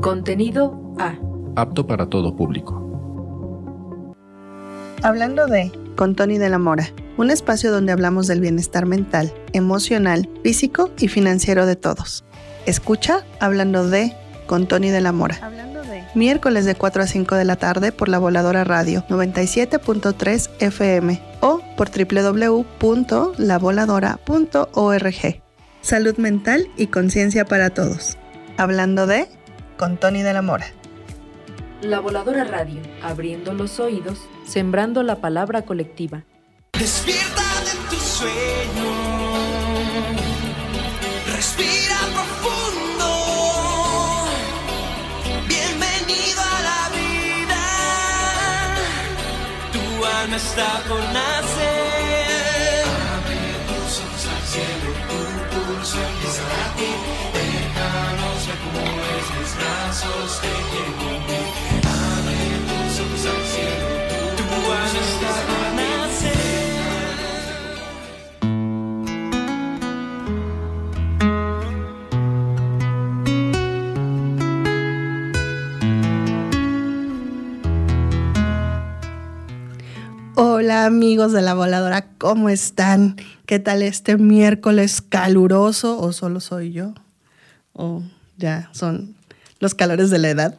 Contenido A. Apto para todo público. Hablando de con Tony de la Mora, un espacio donde hablamos del bienestar mental, emocional, físico y financiero de todos. Escucha Hablando de con Tony de la Mora. Miércoles de 4 a 5 de la tarde por La Voladora Radio 97.3 FM o por www.lavoladora.org. Salud mental y conciencia para todos. Hablando de con Tony de la Mora. La Voladora Radio, abriendo los oídos, sembrando la palabra colectiva. Despierta de tu sueño, respira profundo, bienvenido a la vida, tu alma está por nacer. Abre tus ojos al cielo, tu pulso empieza a latir, déjanos ver cómo es, mis brazos te quieren cumplir. Abre tus ojos al cielo, tu alma está por nacer. Hola amigos de La Voladora, ¿cómo están? ¿Qué tal este miércoles caluroso? ¿O solo soy yo? ¿O ya son los calores de la edad?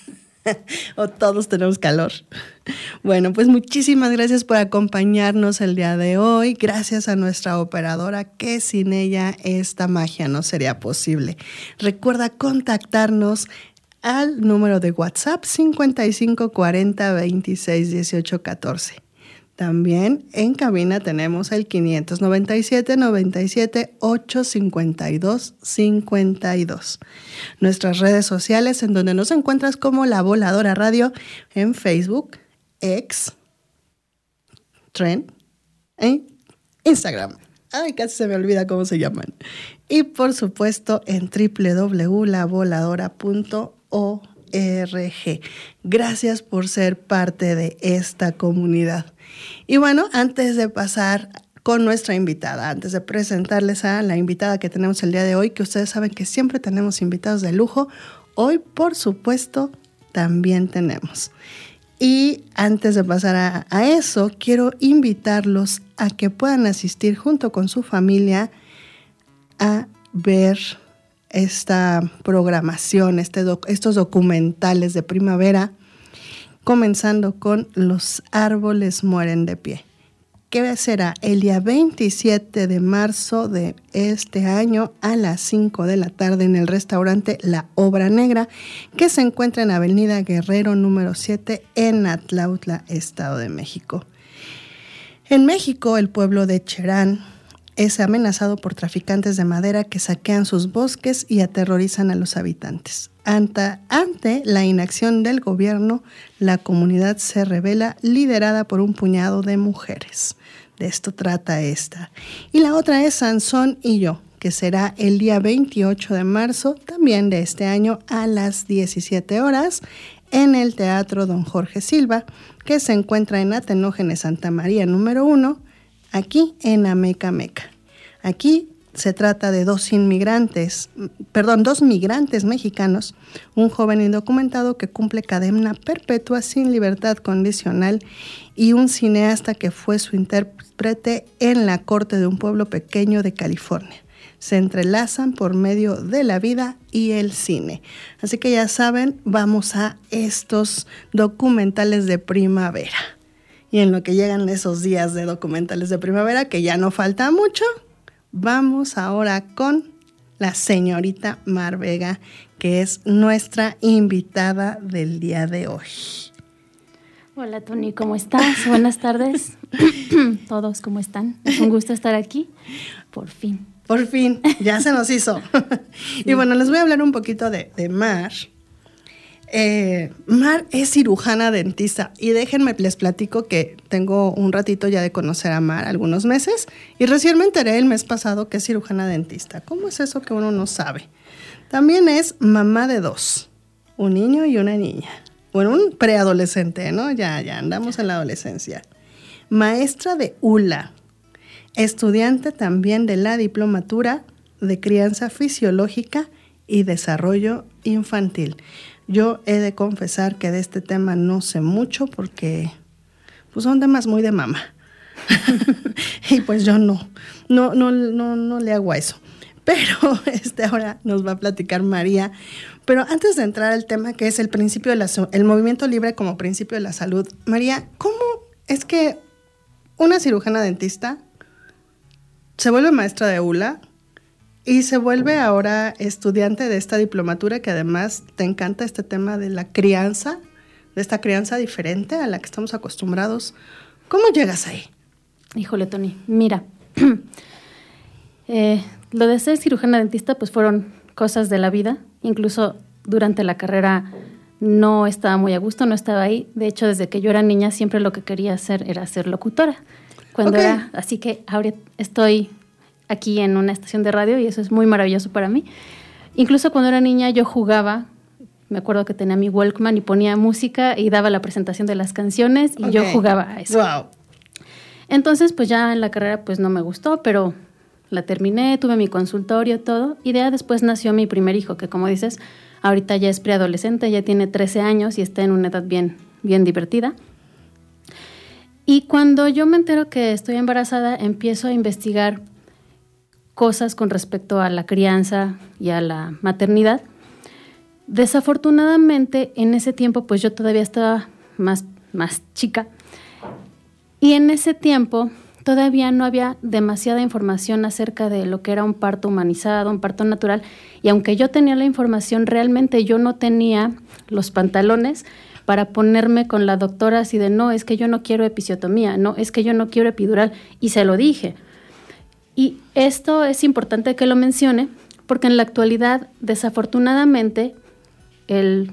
¿O todos tenemos calor? Bueno, pues muchísimas gracias por acompañarnos el día de hoy. Gracias a nuestra operadora, que sin ella esta magia no sería posible. Recuerda contactarnos al número de WhatsApp 55 40 26 18 14. También en cabina tenemos el 597 97 852 52. Nuestras redes sociales, en donde nos encuentras como La Voladora Radio en Facebook, X, Trend, en Instagram. Ay, casi se me olvida cómo se llaman. Y por supuesto en www.lavoladora.org. Gracias por ser parte de esta comunidad. Y bueno, antes de pasar con nuestra invitada, antes de presentarles a la invitada que tenemos el día de hoy, que ustedes saben que siempre tenemos invitados de lujo, hoy por supuesto también tenemos. Y antes de pasar a eso, quiero invitarlos a que puedan asistir junto con su familia a ver esta programación, estos documentales de primavera, comenzando con Los árboles mueren de pie, que será el día 27 de marzo de este año a las 5 de la tarde en el restaurante La Obra Negra, que se encuentra en Avenida Guerrero número 7 en Atlautla, Estado de México. En México, el pueblo de Cherán es amenazado por traficantes de madera que saquean sus bosques y aterrorizan a los habitantes. Ante la inacción del gobierno, la comunidad se rebela, liderada por un puñado de mujeres. De esto trata esta. Y la otra es Sansón y yo, que será el día 28 de marzo, también de este año, a las 17 horas, en el Teatro Don Jorge Silva, que se encuentra en Atenógenes Santa María número 1, aquí en Ameca Meca. Aquí se trata de dos migrantes mexicanos, un joven indocumentado que cumple cadena perpetua sin libertad condicional y un cineasta que fue su intérprete en la corte de un pueblo pequeño de California. Se entrelazan por medio de la vida y el cine. Así que ya saben, vamos a estos documentales de primavera. Y en lo que llegan esos días de documentales de primavera, que ya no falta mucho, vamos ahora con la señorita Mar Vega, que es nuestra invitada del día de hoy. Hola Tony, ¿cómo estás? Buenas tardes. Todos, ¿cómo están? Es un gusto estar aquí. Por fin. Por fin, ya se nos hizo. Sí. Y bueno, les voy a hablar un poquito de Mar. Mar es cirujana dentista y déjenme les platico que tengo un ratito ya de conocer a Mar, algunos meses, y recién me enteré el mes pasado que es cirujana dentista. ¿Cómo es eso que uno no sabe? También es mamá de 2, un niño y una niña. Bueno, un preadolescente, ¿no? Ya andamos en la adolescencia. Maestra de ULA, estudiante también de la diplomatura de crianza fisiológica y desarrollo infantil. Yo he de confesar que de este tema no sé mucho porque pues son temas muy de mamá. Y pues yo no le hago a eso. Pero ahora nos va a platicar María. Pero antes de entrar al tema que es el principio de el movimiento libre como principio de la salud, María, ¿cómo es que una cirujana dentista se vuelve maestra de ULA y se vuelve ahora estudiante de esta diplomatura que además te encanta este tema de la crianza, de esta crianza diferente a la que estamos acostumbrados? ¿Cómo llegas ahí? Híjole, Tony, mira, lo de ser cirujana dentista pues fueron cosas de la vida. Incluso durante la carrera no estaba muy a gusto, no estaba ahí. De hecho, desde que yo era niña siempre lo que quería hacer era ser locutora. Así que ahora estoy aquí en una estación de radio y eso es muy maravilloso para mí. Incluso cuando era niña yo jugaba, me acuerdo que tenía mi Walkman y ponía música y daba la presentación de las canciones y yo jugaba a eso. Wow. Entonces, pues ya en la carrera pues no me gustó, pero la terminé, tuve mi consultorio, todo, y ya después nació mi primer hijo, que como dices, ahorita ya es preadolescente, ya tiene 13 años y está en una edad bien, bien divertida. Y cuando yo me entero que estoy embarazada, empiezo a investigar cosas con respecto a la crianza y a la maternidad. Desafortunadamente, en ese tiempo, pues yo todavía estaba más chica. Y en ese tiempo todavía no había demasiada información acerca de lo que era un parto humanizado, un parto natural. Y aunque yo tenía la información, realmente yo no tenía los pantalones para ponerme con la doctora así de, no, es que yo no quiero episiotomía, no, es que yo no quiero epidural. Y se lo dije. Y esto es importante que lo mencione, porque en la actualidad, desafortunadamente, el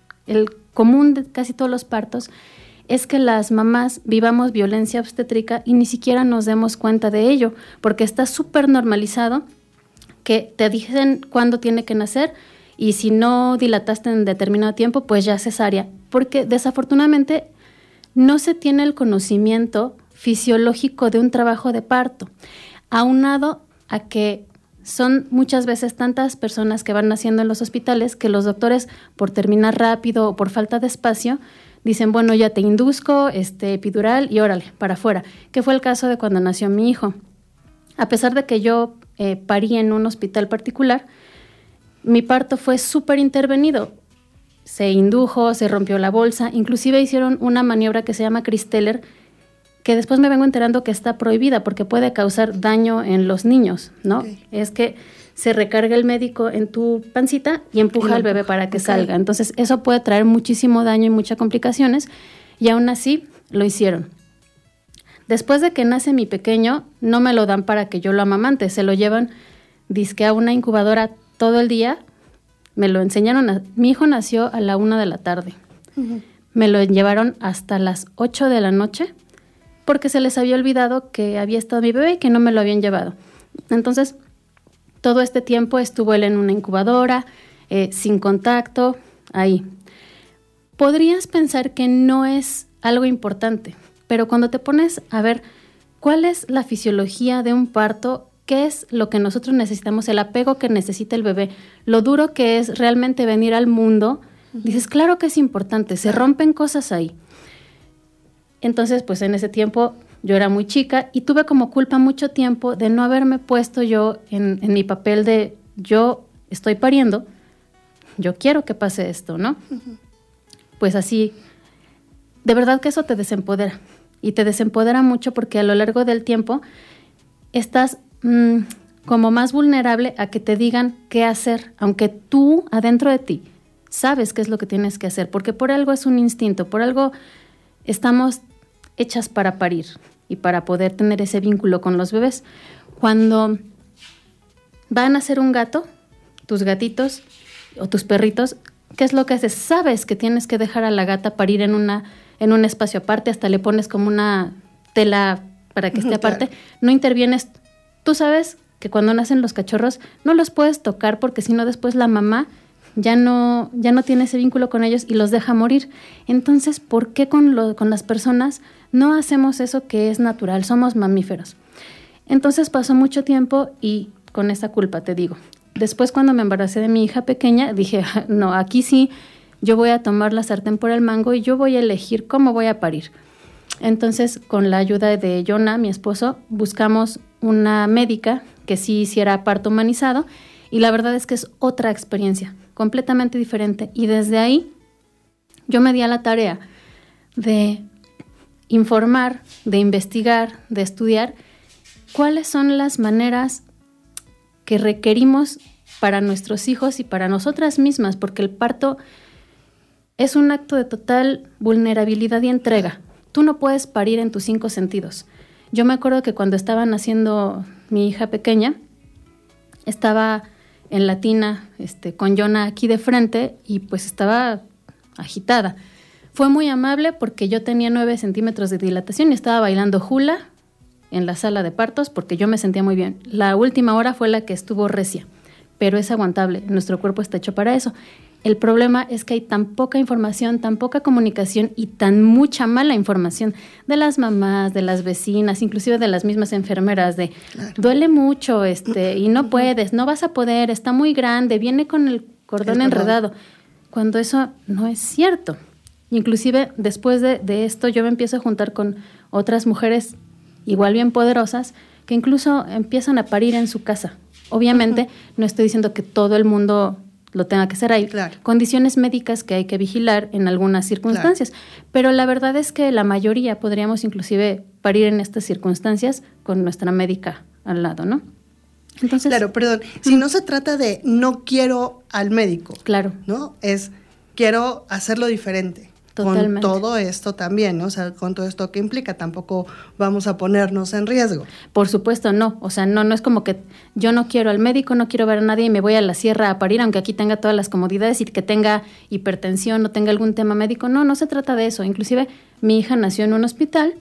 común de casi todos los partos es que las mamás vivamos violencia obstétrica y ni siquiera nos demos cuenta de ello, porque está súper normalizado que te dicen cuándo tiene que nacer y si no dilataste en determinado tiempo, pues ya cesárea, porque desafortunadamente no se tiene el conocimiento fisiológico de un trabajo de parto, aunado a que son muchas veces tantas personas que van naciendo en los hospitales que los doctores, por terminar rápido o por falta de espacio, dicen, bueno, ya te induzco, epidural y órale, para afuera, que fue el caso de cuando nació mi hijo. A pesar de que yo parí en un hospital particular, mi parto fue súper intervenido. Se indujo, se rompió la bolsa, inclusive hicieron una maniobra que se llama Christeller, que después me vengo enterando que está prohibida porque puede causar daño en los niños, ¿no? Okay. Es que se recarga el médico en tu pancita y empuja al bebé para que salga. Entonces, eso puede traer muchísimo daño y muchas complicaciones, y aún así lo hicieron. Después de que nace mi pequeño, no me lo dan para que yo lo amamante, se lo llevan dizque a una incubadora todo el día. Me lo enseñaron, mi hijo nació a la 1 de la tarde. Uh-huh. Me lo llevaron hasta las 8 de la noche, porque se les había olvidado que había estado mi bebé y que no me lo habían llevado. Entonces, todo este tiempo estuvo él en una incubadora, sin contacto, ahí. Podrías pensar que no es algo importante, pero cuando te pones a ver cuál es la fisiología de un parto, qué es lo que nosotros necesitamos, el apego que necesita el bebé, lo duro que es realmente venir al mundo, dices, claro que es importante, se rompen cosas ahí. Entonces, pues en ese tiempo yo era muy chica y tuve como culpa mucho tiempo de no haberme puesto yo en mi papel de yo estoy pariendo, yo quiero que pase esto, ¿no? Uh-huh. Pues así, de verdad que eso te desempodera y te desempodera mucho porque a lo largo del tiempo estás como más vulnerable a que te digan qué hacer, aunque tú adentro de ti sabes qué es lo que tienes que hacer, porque por algo es un instinto, por algo estamos hechas para parir y para poder tener ese vínculo con los bebés. Cuando van a nacer un gato, tus gatitos o tus perritos, ¿qué es lo que haces? Sabes que tienes que dejar a la gata parir en un espacio aparte, hasta le pones como una tela para que esté aparte, no intervienes. Tú sabes que cuando nacen los cachorros no los puedes tocar porque si no después la mamá ya no tiene ese vínculo con ellos y los deja morir. Entonces, ¿por qué con las personas no hacemos eso que es natural? Somos mamíferos. Entonces pasó mucho tiempo y con esa culpa te digo. Después cuando me embaracé de mi hija pequeña dije, no, aquí sí yo voy a tomar la sartén por el mango y yo voy a elegir cómo voy a parir. Entonces, con la ayuda de Jonah, mi esposo, buscamos una médica que sí hiciera parto humanizado y la verdad es que es otra experiencia, completamente diferente. Y desde ahí yo me di a la tarea de informar, de investigar, de estudiar cuáles son las maneras que requerimos para nuestros hijos y para nosotras mismas, porque el parto es un acto de total vulnerabilidad y entrega. Tú no puedes parir en tus 5 sentidos. Yo me acuerdo que cuando estaba naciendo mi hija pequeña, estaba en la tina con Jonah aquí de frente y pues estaba agitada. Fue muy amable porque yo tenía 9 centímetros de dilatación y estaba bailando hula en la sala de partos porque yo me sentía muy bien. La última hora fue la que estuvo recia, pero es aguantable. Nuestro cuerpo está hecho para eso. El problema es que hay tan poca información, tan poca comunicación y tan mucha mala información de las mamás, de las vecinas, inclusive de las mismas enfermeras, de claro, duele mucho y no puedes, no vas a poder, está muy grande, viene con el cordón enredado, cuando eso no es cierto. Inclusive después de esto yo me empiezo a juntar con otras mujeres igual bien poderosas que incluso empiezan a parir en su casa. Obviamente no estoy diciendo que todo el mundo lo tenga que hacer. Hay condiciones médicas que hay que vigilar en algunas circunstancias, pero la verdad es que la mayoría podríamos inclusive parir en estas circunstancias con nuestra médica al lado, ¿no? Entonces, claro, perdón, si no se trata de no quiero al médico, claro, ¿no? Es quiero hacerlo diferente. Totalmente. Con todo esto también, ¿no? O sea, con todo esto que implica, tampoco vamos a ponernos en riesgo. Por supuesto, no. O sea, no es como que yo no quiero al médico, no quiero ver a nadie y me voy a la sierra a parir, aunque aquí tenga todas las comodidades y que tenga hipertensión o tenga algún tema médico. No se trata de eso. Inclusive mi hija nació en un hospital,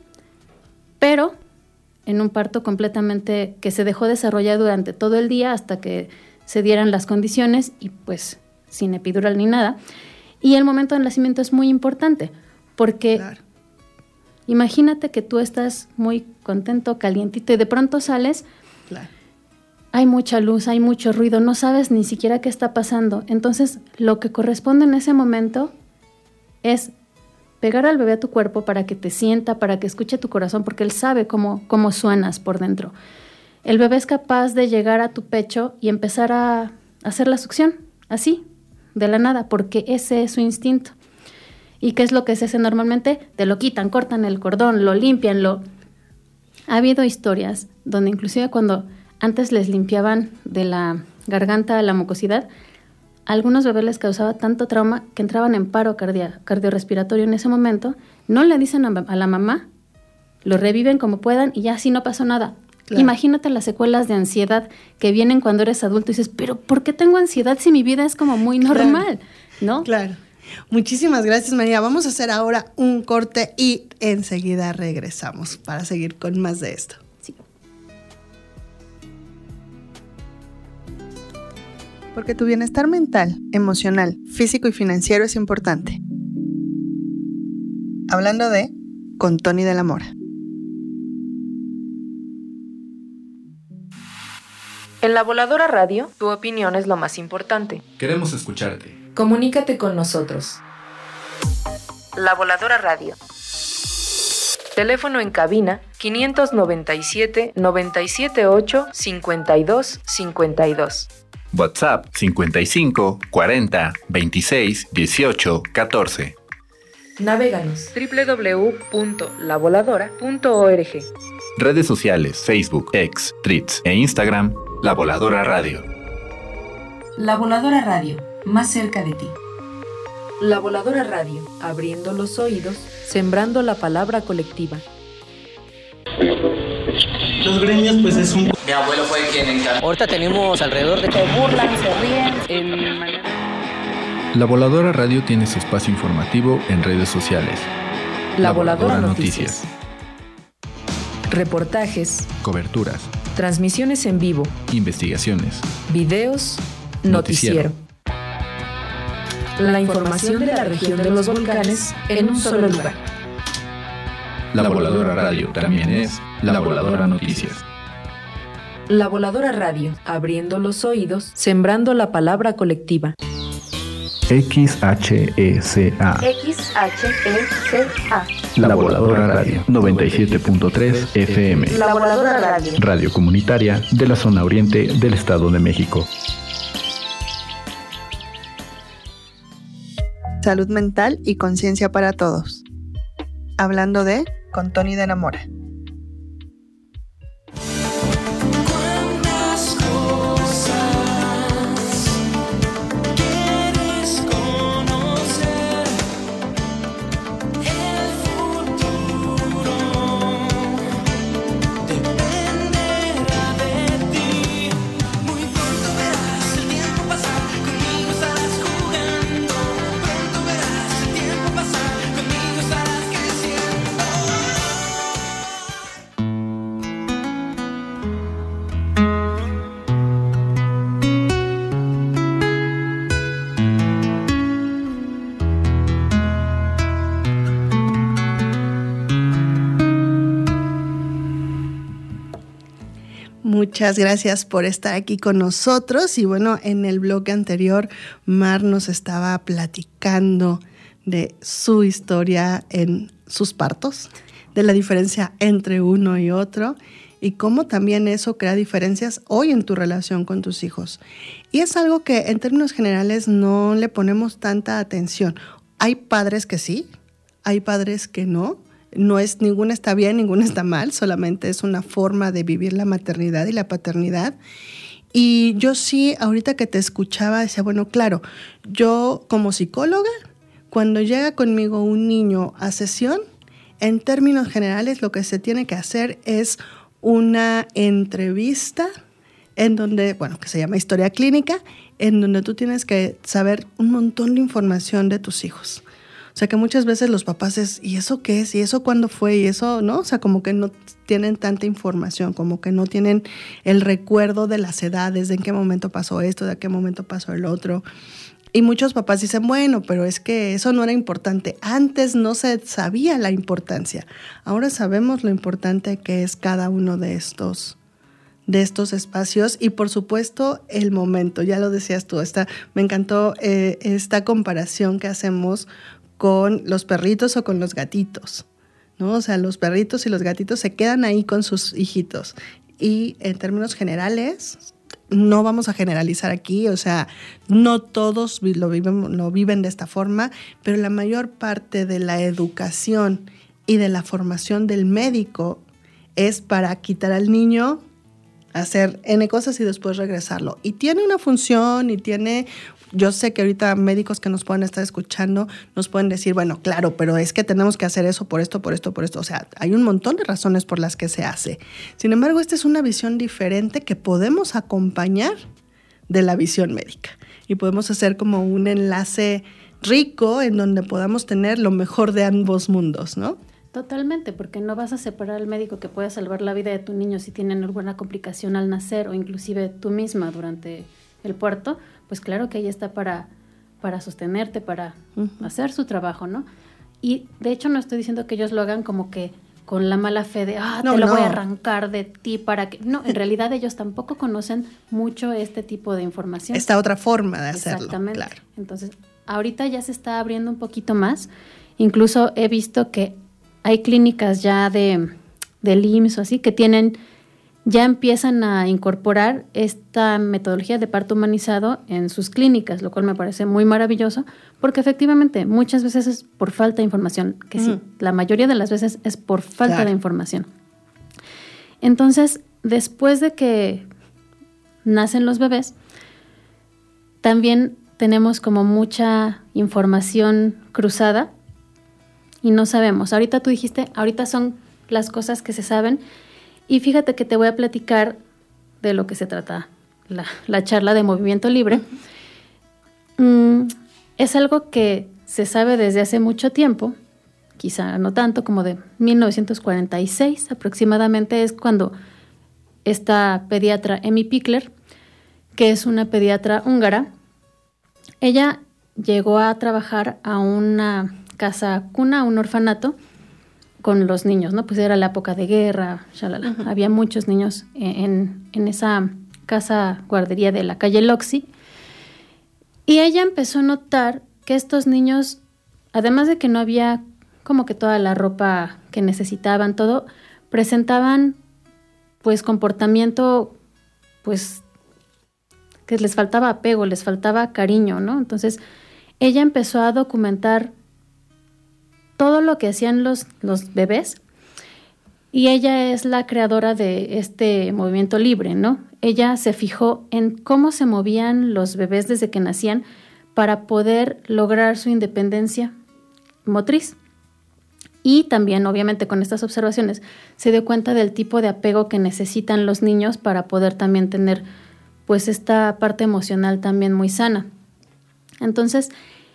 pero en un parto completamente que se dejó desarrollar durante todo el día hasta que se dieran las condiciones y pues sin epidural ni nada. Y el momento del nacimiento es muy importante porque imagínate que tú estás muy contento, calientito y de pronto sales, hay mucha luz, hay mucho ruido, no sabes ni siquiera qué está pasando. Entonces lo que corresponde en ese momento es pegar al bebé a tu cuerpo para que te sienta, para que escuche tu corazón, porque él sabe cómo suenas por dentro. El bebé es capaz de llegar a tu pecho y empezar a hacer la succión, así, de la nada, porque ese es su instinto. ¿Y qué es lo que se hace normalmente? Te lo quitan, cortan el cordón, lo limpian, Ha habido historias donde inclusive cuando antes les limpiaban de la garganta la mucosidad, a algunos bebés les causaba tanto trauma que entraban en paro cardiorrespiratorio en ese momento, no le dicen a la mamá, lo reviven como puedan y ya así no pasó nada. Claro. Imagínate las secuelas de ansiedad que vienen cuando eres adulto y dices, pero ¿por qué tengo ansiedad si mi vida es como muy normal? ¿No? Claro. Muchísimas gracias, María. Vamos a hacer ahora un corte y enseguida regresamos para seguir con más de esto. Sí. Porque tu bienestar mental, emocional, físico y financiero es importante. Hablando de con Tony de la Mora. En La Voladora Radio, tu opinión es lo más importante. Queremos escucharte. Comunícate con nosotros. La Voladora Radio. Teléfono en cabina 597-978-5252. WhatsApp 55 40 26 18 14. Navéganos www.lavoladora.org. Redes sociales, Facebook, X, Threads e Instagram, La Voladora Radio. La Voladora Radio, más cerca de ti. La Voladora Radio, abriendo los oídos, sembrando la palabra colectiva. Los gremios, pues es un... Mi abuelo fue quien encargó. Ahorita tenemos alrededor de... Se burlan, se ríen. La Voladora Radio tiene su espacio informativo en redes sociales. La Voladora Noticias. Reportajes, coberturas, transmisiones en vivo, investigaciones, videos, noticiero. La información de la región de los volcanes en un solo lugar. La Voladora Radio también es La Voladora Noticias. La Voladora Radio, abriendo los oídos, sembrando la palabra colectiva. XHECA. XHECA. La Voladora Radio 97.3 FM. La Voladora Radio. Radio comunitaria de la zona oriente del Estado de México. Salud mental y conciencia para todos. Hablando de con Tony de Namora. ¿Cuántas cosas quieres conocer? El futuro dependerá de ti. Muy pronto verás el tiempo pasar, conmigo estarás jugando. Pronto verás el tiempo pasar, conmigo estarás creciendo. Muchas gracias por estar aquí con nosotros. Y bueno, en el bloque anterior, Mar nos estaba platicando de su historia en sus partos, de la diferencia entre uno y otro y cómo también eso crea diferencias hoy en tu relación con tus hijos. Y es algo que en términos generales no le ponemos tanta atención. Hay padres que sí, hay padres que no. No es, ninguna está bien, ninguna está mal, solamente es una forma de vivir la maternidad y la paternidad. Y yo sí, ahorita que te escuchaba, decía, bueno, claro, yo como psicóloga, cuando llega conmigo un niño a sesión, en términos generales lo que se tiene que hacer es una entrevista en donde, bueno, que se llama historia clínica, en donde tú tienes que saber un montón de información de tus hijos. O sea, que muchas veces los papás es, ¿y eso qué es? ¿Y eso cuándo fue? ¿Y eso no? O sea, como que no tienen tanta información, como que no tienen el recuerdo de las edades, de en qué momento pasó esto, de qué momento pasó el otro. Y muchos papás dicen, bueno, pero es que eso no era importante. Antes no se sabía la importancia. Ahora sabemos lo importante que es cada uno de estos espacios y por supuesto el momento. Ya lo decías tú, me encantó esta comparación que hacemos con los perritos o con los gatitos, ¿no? O sea, los perritos y los gatitos se quedan ahí con sus hijitos. Y en términos generales, no vamos a generalizar aquí, o sea, no todos lo viven de esta forma, pero la mayor parte de la educación y de la formación del médico es para quitar al niño, hacer N cosas y después regresarlo. Y tiene una función y tiene... Yo sé que ahorita médicos que nos pueden estar escuchando nos pueden decir, bueno, claro, pero es que tenemos que hacer eso por esto, por esto, por esto. O sea, hay un montón de razones por las que se hace. Sin embargo, esta es una visión diferente que podemos acompañar de la visión médica. Y podemos hacer como un enlace rico en donde podamos tener lo mejor de ambos mundos, ¿no? Totalmente, porque no vas a separar al médico que puede salvar la vida de tu niño si tienen alguna complicación al nacer o inclusive tú misma durante el parto. Pues claro que ella está para sostenerte, para hacer su trabajo, ¿no? Y de hecho no estoy diciendo que ellos lo hagan como que con la mala fe de, te lo voy a arrancar de ti para que... No, en realidad ellos tampoco conocen mucho este tipo de información. Esta otra forma de hacerlo. Exactamente. Claro. Entonces, ahorita ya se está abriendo un poquito más. Incluso he visto que hay clínicas ya del IMSS o así que ya empiezan a incorporar esta metodología de parto humanizado en sus clínicas, lo cual me parece muy maravilloso, porque efectivamente muchas veces es por falta de información, que sí, la mayoría de las veces es por falta de información. Entonces, después de que nacen los bebés, también tenemos como mucha información cruzada y no sabemos. Ahorita tú dijiste, ahorita son las cosas que se saben. Y fíjate que te voy a platicar de lo que se trata la charla de Movimiento Libre. Es algo que se sabe desde hace mucho tiempo, quizá no tanto, como de 1946 aproximadamente, es cuando esta pediatra Emmy Pickler, que es una pediatra húngara, ella llegó a trabajar a una casa cuna, un orfanato, con los niños, ¿no? Pues era la época de guerra, shalala. Había muchos niños en esa casa guardería de la calle Loxi. Y ella empezó a notar que estos niños, además de que no había como que toda la ropa que necesitaban, todo, presentaban pues comportamiento pues que les faltaba apego, les faltaba cariño, ¿no? Entonces ella empezó a documentar todo lo que hacían los bebés, y ella es la creadora de este movimiento libre, ¿no? Ella se fijó en cómo se movían los bebés desde que nacían para poder lograr su independencia motriz. Y también, obviamente, con estas observaciones, se dio cuenta del tipo de apego que necesitan los niños para poder también tener, pues, esta parte emocional también muy sana. Entonces,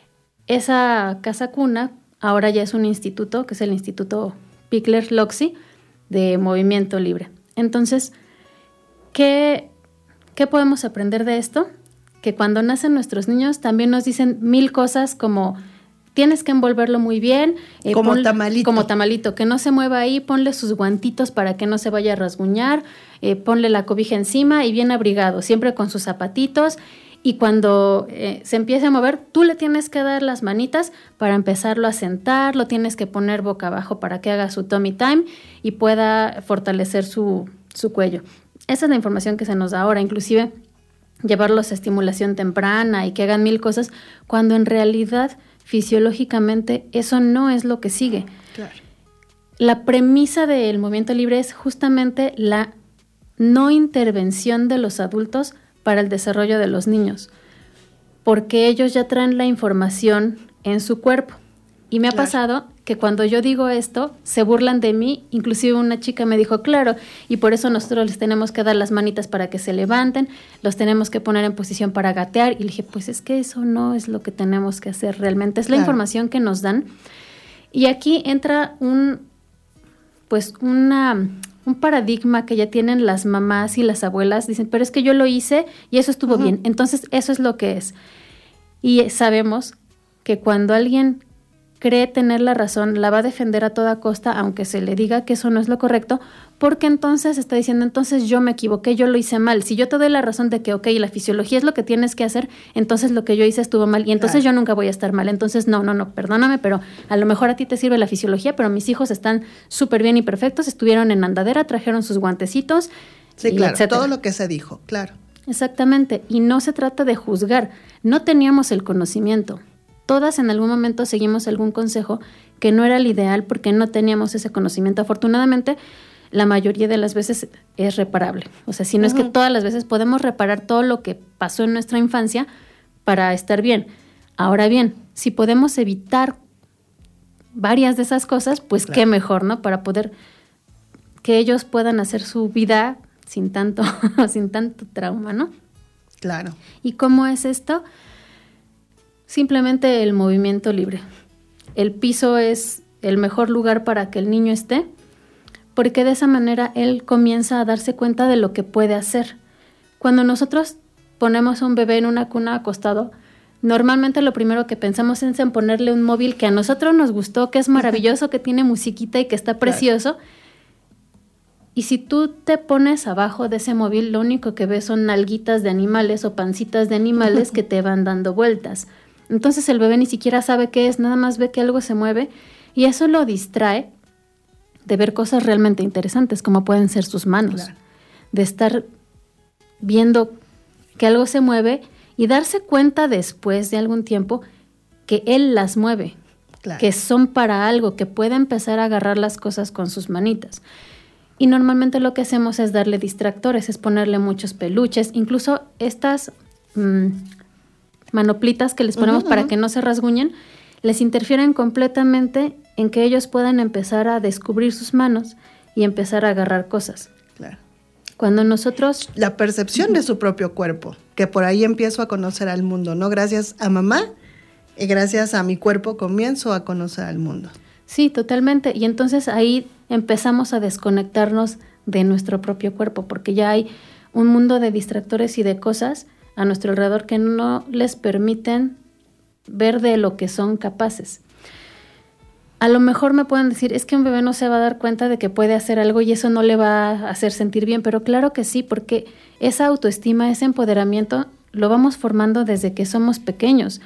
esa casa cuna ahora ya es un instituto, que es el Instituto Pickler-Loxi, de movimiento libre. Entonces, ¿qué podemos aprender de esto? Que cuando nacen nuestros niños también nos dicen 1000 cosas como tienes que envolverlo muy bien. Como tamalito. Como tamalito, que no se mueva ahí, ponle sus guantitos para que no se vaya a rasguñar, ponle la cobija encima y bien abrigado, siempre con sus zapatitos. Y cuando se empiece a mover, tú le tienes que dar las manitas para empezarlo a sentar, lo tienes que poner boca abajo para que haga su tummy time y pueda fortalecer su cuello. Esa es la información que se nos da ahora, inclusive llevarlos a estimulación temprana y que hagan 1000 cosas, cuando en realidad fisiológicamente eso no es lo que sigue. Claro. La premisa del movimiento libre es justamente la no intervención de los adultos para el desarrollo de los niños, porque ellos ya traen la información en su cuerpo. Y me ha pasado que cuando yo digo esto, se burlan de mí. Inclusive una chica me dijo, claro, y por eso nosotros les tenemos que dar las manitas para que se levanten, los tenemos que poner en posición para gatear. Y le dije, pues es que eso no es lo que tenemos que hacer realmente, es la información que nos dan. Y aquí entra un paradigma que ya tienen las mamás y las abuelas. Dicen, pero es que yo lo hice y eso estuvo bien, entonces eso es lo que es. Y sabemos que cuando alguien cree tener la razón, la va a defender a toda costa, aunque se le diga que eso no es lo correcto, porque entonces está diciendo, entonces yo me equivoqué, yo lo hice mal. Si yo te doy la razón de que, ok, la fisiología es lo que tienes que hacer, entonces lo que yo hice estuvo mal, y entonces yo nunca voy a estar mal. Entonces, no, perdóname, pero a lo mejor a ti te sirve la fisiología, pero mis hijos están súper bien y perfectos, estuvieron en andadera, trajeron sus guantecitos, sí, claro, etcétera. todo lo que se dijo, claro. Exactamente, y no se trata de juzgar, no teníamos el conocimiento. Todas en algún momento seguimos algún consejo que no era el ideal porque no teníamos ese conocimiento. Afortunadamente, la mayoría de las veces es reparable. O sea, si no es que todas las veces podemos reparar todo lo que pasó en nuestra infancia para estar bien. Ahora bien, si podemos evitar varias de esas cosas, pues qué mejor, ¿no? Para poder que ellos puedan hacer su vida sin tanto trauma, ¿no? Claro. ¿Y cómo es esto? Simplemente el movimiento libre. El piso es el mejor lugar para que el niño esté, porque de esa manera él comienza a darse cuenta de lo que puede hacer. Cuando nosotros ponemos a un bebé en una cuna acostado, normalmente lo primero que pensamos es en ponerle un móvil que a nosotros nos gustó, que es maravilloso, que tiene musiquita y que está precioso. Claro. Y si tú te pones abajo de ese móvil, lo único que ves son nalguitas de animales o pancitas de animales que te van dando vueltas. Entonces el bebé ni siquiera sabe qué es, nada más ve que algo se mueve y eso lo distrae de ver cosas realmente interesantes, como pueden ser sus manos, de estar viendo que algo se mueve y darse cuenta después de algún tiempo que él las mueve, que son para algo, que puede empezar a agarrar las cosas con sus manitas. Y normalmente lo que hacemos es darle distractores, es ponerle muchos peluches, incluso estas manoplitas que les ponemos para que no se rasguñen, les interfieren completamente en que ellos puedan empezar a descubrir sus manos y empezar a agarrar cosas. Claro. Cuando nosotros... La percepción de su propio cuerpo, que por ahí empiezo a conocer al mundo, ¿no? Gracias a mamá y gracias a mi cuerpo comienzo a conocer al mundo. Sí, totalmente. Y entonces ahí empezamos a desconectarnos de nuestro propio cuerpo, porque ya hay un mundo de distractores y de cosas a nuestro alrededor que no les permiten ver de lo que son capaces. A lo mejor me pueden decir, es que un bebé no se va a dar cuenta de que puede hacer algo y eso no le va a hacer sentir bien, pero claro que sí, porque esa autoestima, ese empoderamiento lo vamos formando desde que somos pequeños.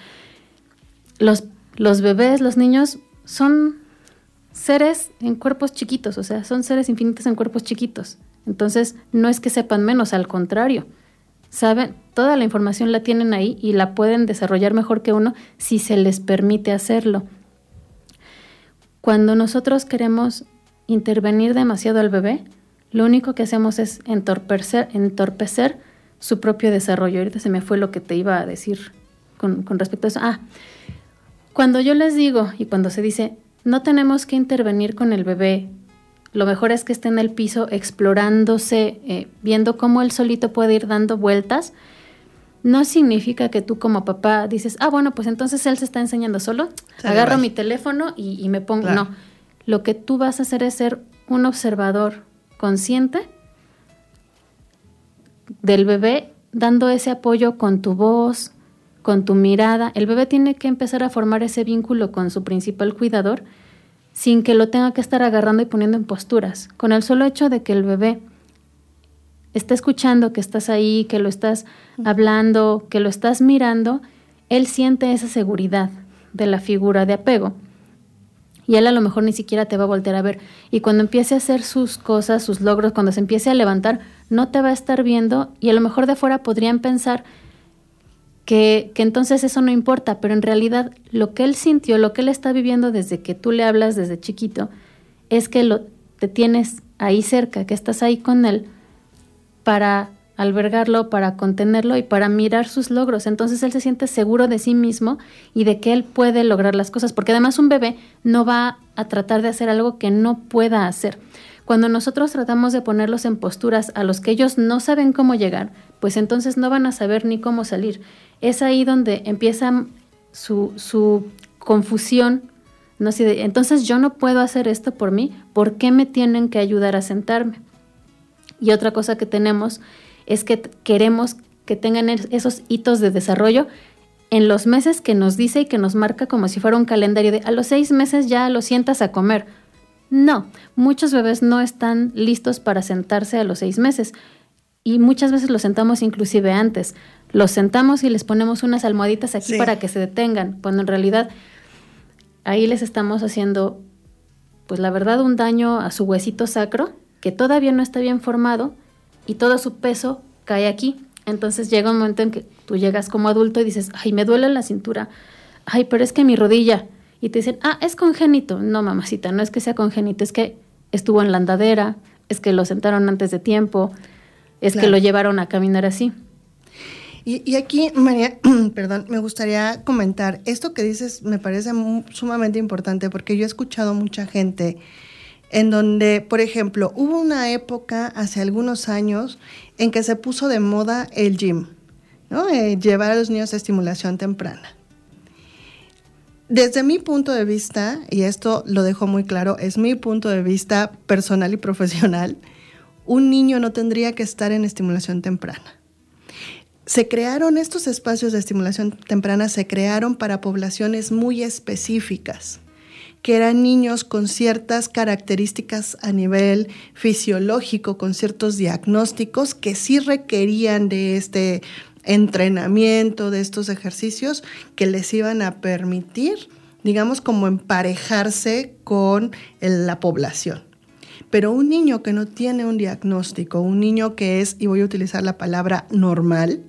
Los bebés, los niños son seres en cuerpos chiquitos, o sea, son seres infinitos en cuerpos chiquitos. Entonces, no es que sepan menos, al contrario. Saben, toda la información la tienen ahí y la pueden desarrollar mejor que uno si se les permite hacerlo. Cuando nosotros queremos intervenir demasiado al bebé, lo único que hacemos es entorpecer su propio desarrollo. Ahorita se me fue lo que te iba a decir con respecto a eso. Cuando yo les digo y cuando se dice, no tenemos que intervenir con el bebé, lo mejor es que esté en el piso explorándose, viendo cómo él solito puede ir dando vueltas, no significa que tú como papá dices, bueno, pues entonces él se está enseñando solo, agarro mi teléfono y me pongo. Claro. No, lo que tú vas a hacer es ser un observador consciente del bebé, dando ese apoyo con tu voz, con tu mirada. El bebé tiene que empezar a formar ese vínculo con su principal cuidador sin que lo tenga que estar agarrando y poniendo en posturas. Con el solo hecho de que el bebé está escuchando que estás ahí, que lo estás hablando, que lo estás mirando, él siente esa seguridad de la figura de apego. Y él a lo mejor ni siquiera te va a voltear a ver. Y cuando empiece a hacer sus cosas, sus logros, cuando se empiece a levantar, no te va a estar viendo y a lo mejor de fuera podrían pensar que entonces eso no importa, pero en realidad lo que él sintió, lo que él está viviendo desde que tú le hablas desde chiquito, es que te tienes ahí cerca, que estás ahí con él para albergarlo, para contenerlo y para mirar sus logros. Entonces él se siente seguro de sí mismo y de que él puede lograr las cosas, porque además un bebé no va a tratar de hacer algo que no pueda hacer. Cuando nosotros tratamos de ponerlos en posturas a los que ellos no saben cómo llegar, pues entonces no van a saber ni cómo salir. Es ahí donde empieza su confusión, ¿no? Si entonces yo no puedo hacer esto por mí, ¿por qué me tienen que ayudar a sentarme? Y otra cosa que tenemos es que queremos que tengan esos hitos de desarrollo en los meses que nos dice y que nos marca como si fuera un calendario de a los 6 meses ya lo sientas a comer. No, muchos bebés no están listos para sentarse a los 6 meses y muchas veces los sentamos inclusive antes. Los sentamos y les ponemos unas almohaditas aquí para que se detengan, cuando en realidad ahí les estamos haciendo, pues la verdad, un daño a su huesito sacro que todavía no está bien formado y todo su peso cae aquí. Entonces llega un momento en que tú llegas como adulto y dices, ay, me duele la cintura, ay, pero es que mi rodilla. Y te dicen, es congénito. No, mamacita, no es que sea congénito, es que estuvo en la andadera, es que lo sentaron antes de tiempo, es que lo llevaron a caminar así. Y aquí, María, perdón, me gustaría comentar, esto que dices me parece sumamente importante porque yo he escuchado mucha gente en donde, por ejemplo, hubo una época hace algunos años en que se puso de moda el gym, ¿no? Llevar a los niños a estimulación temprana. Desde mi punto de vista, y esto lo dejo muy claro, es mi punto de vista personal y profesional, un niño no tendría que estar en estimulación temprana. Se crearon estos espacios de estimulación temprana, se crearon para poblaciones muy específicas, que eran niños con ciertas características a nivel fisiológico, con ciertos diagnósticos que sí requerían de este entrenamiento, de estos ejercicios que les iban a permitir, digamos, como emparejarse con la población. Pero un niño que no tiene un diagnóstico, un niño que es, y voy a utilizar la palabra normal,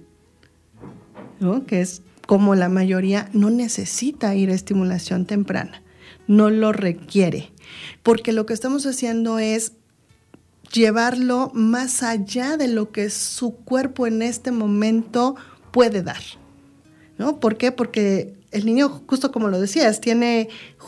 ¿no? Que es como la mayoría, no necesita ir a estimulación temprana, no lo requiere, porque lo que estamos haciendo es llevarlo más allá de lo que su cuerpo en este momento puede dar, ¿no? ¿Por qué? Porque el niño, justo como lo decías, tiene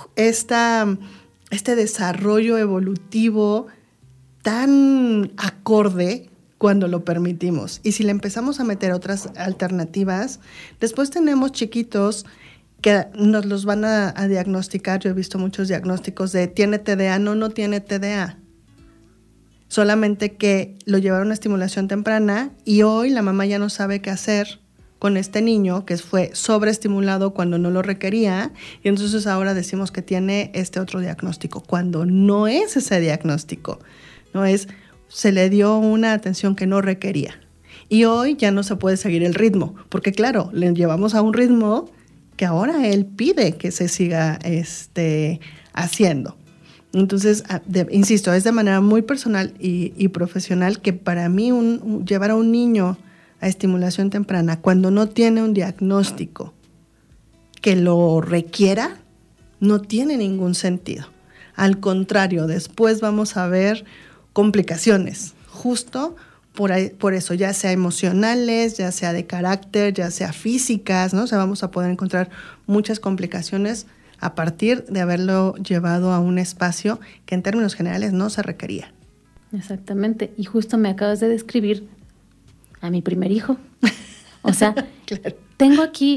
este desarrollo evolutivo tan acorde cuando lo permitimos. Y si le empezamos a meter otras alternativas, después tenemos chiquitos que nos los van a diagnosticar. Yo he visto muchos diagnósticos de ¿tiene TDA? No tiene TDA. Solamente que lo llevaron a estimulación temprana y hoy la mamá ya no sabe qué hacer con este niño que fue sobreestimulado cuando no lo requería, y entonces ahora decimos que tiene este otro diagnóstico, cuando no es ese diagnóstico, no es, se le dio una atención que no requería. Y hoy ya no se puede seguir el ritmo, porque claro, le llevamos a un ritmo que ahora él pide que se siga haciendo. Entonces, insisto, es de manera muy personal y profesional que para mí llevar a un niño a estimulación temprana cuando no tiene un diagnóstico que lo requiera, no tiene ningún sentido. Al contrario, después vamos a ver complicaciones, justo por eso, ya sea emocionales, ya sea de carácter, ya sea físicas, ¿no? O sea, vamos a poder encontrar muchas complicaciones a partir de haberlo llevado a un espacio que en términos generales no se requería. Exactamente, y justo me acabas de describir a mi primer hijo. O sea, Claro. tengo aquí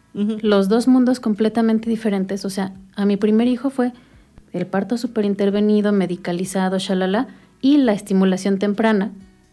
los dos mundos completamente diferentes. O sea, a mi primer hijo fue el parto súper intervenido, medicalizado, shalala, y la estimulación temprana.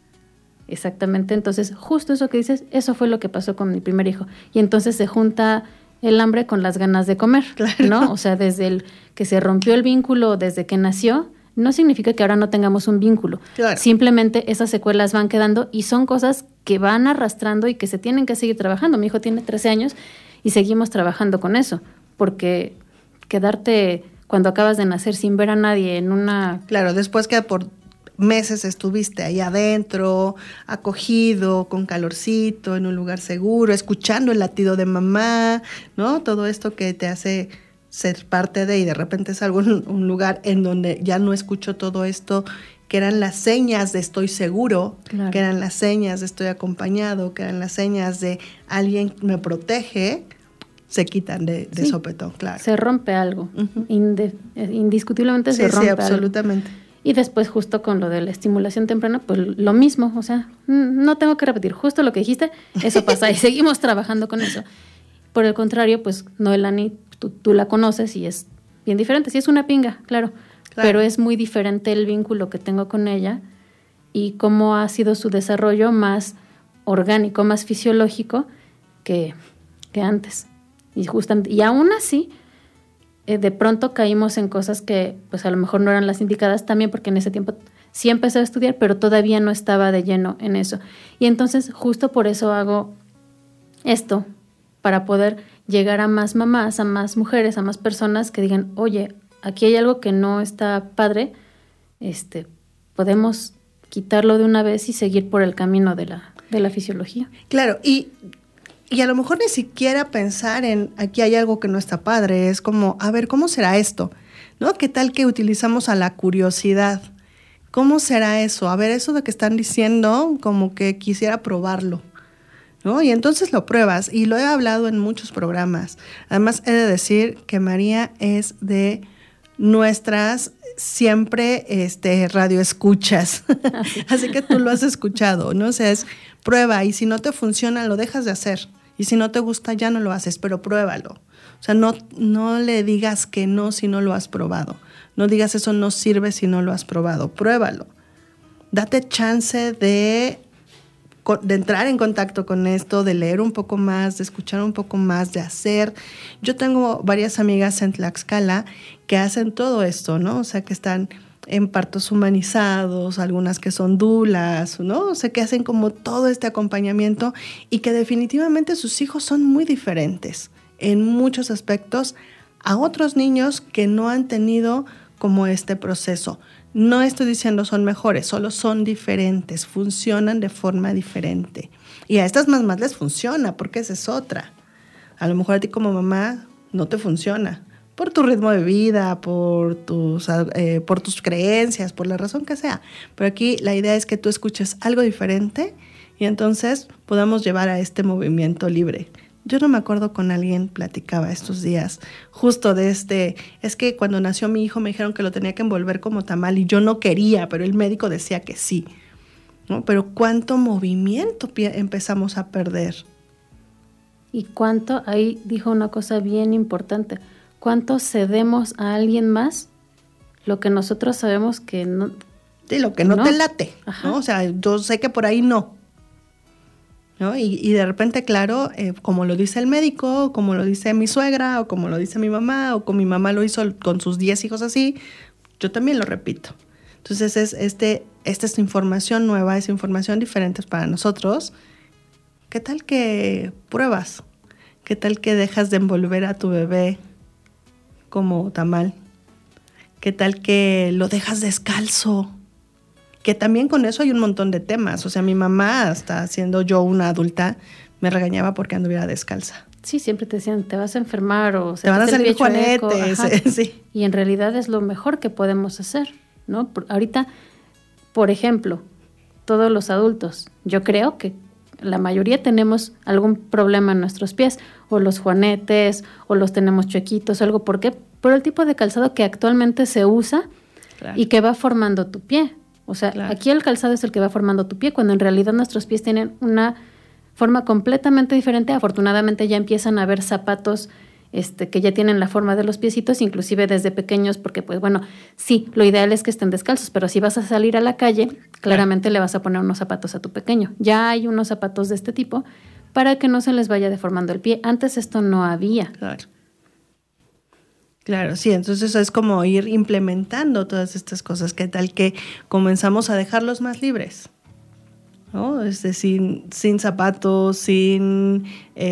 Exactamente, entonces justo eso que dices, eso fue lo que pasó con mi primer hijo. Y entonces se junta el hambre con las ganas de comer, Claro. ¿no? O sea, desde el que se rompió el vínculo, desde que nació, no significa que ahora no tengamos un vínculo. Claro. Simplemente esas secuelas van quedando y son cosas que van arrastrando y que se tienen que seguir trabajando. Mi hijo tiene 13 años y seguimos trabajando con eso, porque quedarte cuando acabas de nacer sin ver a nadie en una... Claro, después que por meses estuviste ahí adentro, acogido, con calorcito, en un lugar seguro, escuchando el latido de mamá, ¿no? Todo esto que te hace ser parte de, y de repente salgo en un lugar en donde ya no escucho todo esto, que eran las señas de estoy seguro, Claro. que eran las señas de estoy acompañado, que eran las señas de alguien me protege, se quitan de Sí. sopetón, claro. Se rompe algo. Ujú. Indiscutiblemente Sí, se rompe sí, algo. absolutamente. Y después justo con lo de la estimulación temprana, pues lo mismo, o sea, no tengo que repetir, justo lo que dijiste, eso pasa y seguimos trabajando con eso. Por el contrario, pues Noelani, tú la conoces y es bien diferente, sí es una pinga, claro, pero es muy diferente el vínculo que tengo con ella y cómo ha sido su desarrollo más orgánico, más fisiológico que antes. Y aún así, de pronto caímos en cosas que pues a lo mejor no eran las indicadas también porque en ese tiempo sí empecé a estudiar, pero todavía no estaba de lleno en eso. Y entonces justo por eso hago esto, para poder llegar a más mamás, a más mujeres, a más personas que digan, oye, aquí hay algo que no está padre, podemos quitarlo de una vez y seguir por el camino de la fisiología. Claro, y a lo mejor ni siquiera pensar en aquí hay algo que no está padre, es como, a ver, ¿cómo será esto? ¿No? ¿Qué tal que utilizamos a la curiosidad? ¿Cómo será eso? A ver, eso de que están diciendo, como que quisiera probarlo, ¿no? Y entonces lo pruebas, y lo he hablado en muchos programas. Además, he de decir que María es de nuestras siempre radioescuchas. Así que tú lo has escuchado, ¿no? O sea, es prueba, y si no te funciona, lo dejas de hacer. Y si no te gusta, ya no lo haces, pero pruébalo. O sea, no le digas que no si no lo has probado. No digas eso no sirve si no lo has probado. Pruébalo. Date chance de entrar en contacto con esto, de leer un poco más, de escuchar un poco más, de hacer. Yo tengo varias amigas en Tlaxcala que hacen todo esto, ¿no? O sea, que están en partos humanizados, algunas que son dulas, ¿no? O sea, que hacen como todo este acompañamiento y que definitivamente sus hijos son muy diferentes en muchos aspectos a otros niños que no han tenido como este proceso. No estoy diciendo son mejores, solo son diferentes, funcionan de forma diferente. Y a estas mamás les funciona, porque esa es otra. A lo mejor a ti como mamá no te funciona, por tu ritmo de vida, por tus creencias, por la razón que sea. Pero aquí la idea es que tú escuches algo diferente y entonces podamos llevar a este movimiento libre. Yo no me acuerdo, con alguien platicaba estos días justo de es que cuando nació mi hijo me dijeron que lo tenía que envolver como tamal y yo no quería, pero el médico decía que sí, ¿no? Pero cuánto movimiento empezamos a perder. Y cuánto, ahí dijo una cosa bien importante, cuánto cedemos a alguien más lo que nosotros sabemos que no. Sí, lo que no te late, Ajá. ¿no? O sea, yo sé que por ahí no. ¿No? Y de repente, claro, como lo dice el médico, como lo dice mi suegra, o como lo dice mi mamá, o como mi mamá lo hizo con sus 10 hijos así, yo también lo repito. Entonces es esta es información nueva, es información diferente para nosotros. ¿Qué tal que pruebas? ¿Qué tal que dejas de envolver a tu bebé como tamal? ¿Qué tal que lo dejas descalzo? Que también con eso hay un montón de temas. O sea, mi mamá, hasta siendo yo una adulta, me regañaba porque anduviera descalza. Sí, siempre te decían, te vas a enfermar o te van a salir juanetes. Sí. Y en realidad es lo mejor que podemos hacer, ¿no? Ahorita, por ejemplo, todos los adultos, yo creo que la mayoría tenemos algún problema en nuestros pies, o los juanetes, o los tenemos chuequitos, o algo. ¿Por qué? Por el tipo de calzado que actualmente se usa, claro, y que va formando tu pie. O sea, claro, aquí el calzado es el que va formando tu pie, cuando en realidad nuestros pies tienen una forma completamente diferente. Afortunadamente ya empiezan a haber zapatos que ya tienen la forma de los piecitos, inclusive desde pequeños, porque pues bueno, sí, lo ideal es que estén descalzos, pero si vas a salir a la calle, claramente le vas a poner unos zapatos a tu pequeño. Ya hay unos zapatos de este tipo para que no se les vaya deformando el pie. Antes esto no había. Claro. Claro, sí, entonces es como ir implementando todas estas cosas, que tal que comenzamos a dejarlos más libres, ¿no? Sin zapatos, sin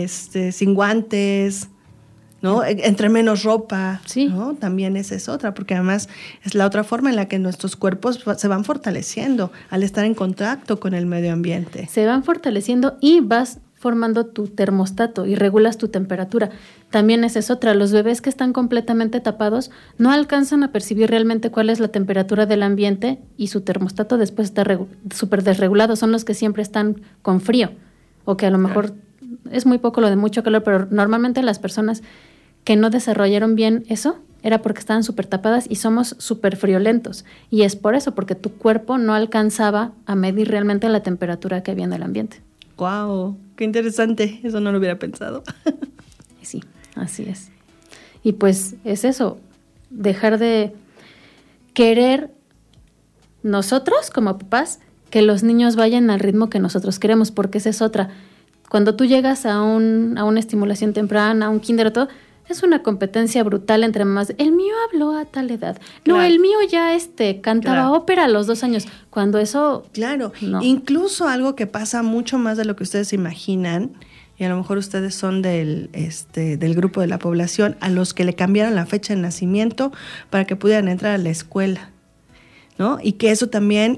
guantes, ¿no? Entre menos ropa, sí, ¿no? También esa es otra, porque además es la otra forma en la que nuestros cuerpos se van fortaleciendo al estar en contacto con el medio ambiente. Se van fortaleciendo y vas formando tu termostato y regulas tu temperatura. También esa es otra. Los bebés que están completamente tapados no alcanzan a percibir realmente cuál es la temperatura del ambiente y su termostato después está súper desregulado. Son los que siempre están con frío o que a lo mejor es muy poco lo de mucho calor, pero normalmente las personas que no desarrollaron bien eso era porque estaban súper tapadas y somos súper friolentos. Y es por eso, porque tu cuerpo no alcanzaba a medir realmente la temperatura que había en el ambiente. ¡Wow! ¡Qué interesante! Eso no lo hubiera pensado. Sí, así es. Y pues es eso, dejar de querer nosotros como papás que los niños vayan al ritmo que nosotros queremos, porque esa es otra. Cuando tú llegas a una estimulación temprana, a un kinder o todo, es una competencia brutal entre mamás. El mío habló a tal edad. Claro. No, el mío ya cantaba ópera a los 2 años. Cuando eso... Claro. No. Incluso algo que pasa mucho más de lo que ustedes imaginan, y a lo mejor ustedes son del grupo de la población a los que le cambiaron la fecha de nacimiento para que pudieran entrar a la escuela, ¿no? Y que eso también...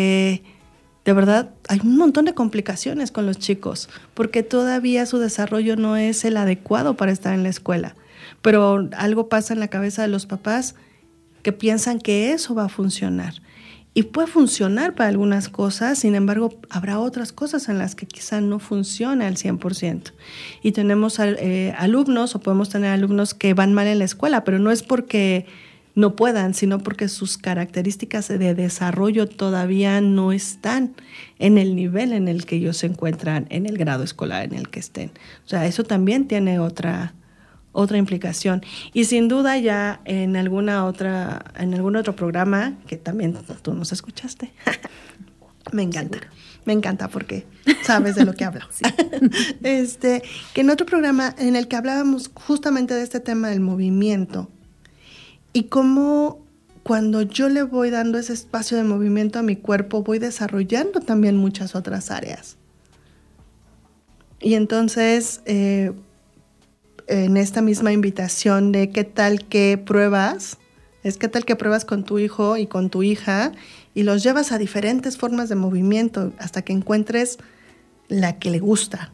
de verdad, hay un montón de complicaciones con los chicos, porque todavía su desarrollo no es el adecuado para estar en la escuela. Pero algo pasa en la cabeza de los papás que piensan que eso va a funcionar. Y puede funcionar para algunas cosas, sin embargo, habrá otras cosas en las que quizá no funcione al 100%. Y tenemos alumnos, o podemos tener alumnos que van mal en la escuela, pero no es porque no puedan, sino porque sus características de desarrollo todavía no están en el nivel en el que ellos se encuentran en el grado escolar en el que estén. O sea, eso también tiene otra implicación. Y sin duda ya en algún otro programa, que también tú nos escuchaste, me encanta porque sabes de lo que hablo. Sí. Que en otro programa en el que hablábamos justamente de este tema del movimiento, y cómo cuando yo le voy dando ese espacio de movimiento a mi cuerpo, voy desarrollando también muchas otras áreas. Y entonces, en esta misma invitación de qué tal que pruebas con tu hijo y con tu hija y los llevas a diferentes formas de movimiento hasta que encuentres la que le gusta.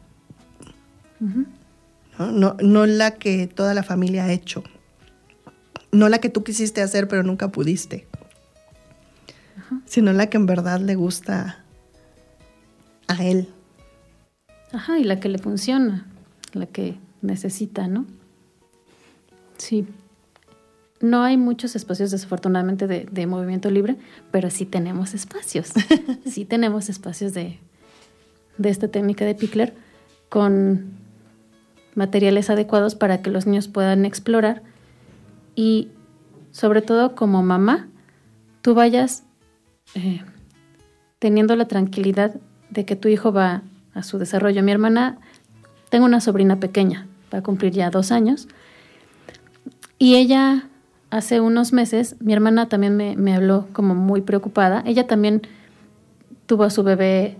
Uh-huh. No la que toda la familia ha hecho. No la que tú quisiste hacer pero nunca pudiste, ajá, sino la que en verdad le gusta a él. Ajá, y la que le funciona, la que necesita, ¿no? Sí. No hay muchos espacios, desafortunadamente, de movimiento libre, pero sí tenemos espacios. Sí tenemos espacios de esta técnica de Pickler con materiales adecuados para que los niños puedan explorar. Y sobre todo como mamá, tú vayas teniendo la tranquilidad de que tu hijo va a su desarrollo. Mi hermana, tengo una sobrina pequeña, va a cumplir ya 2 años, y ella hace unos meses, mi hermana también me habló como muy preocupada. Ella también tuvo a su bebé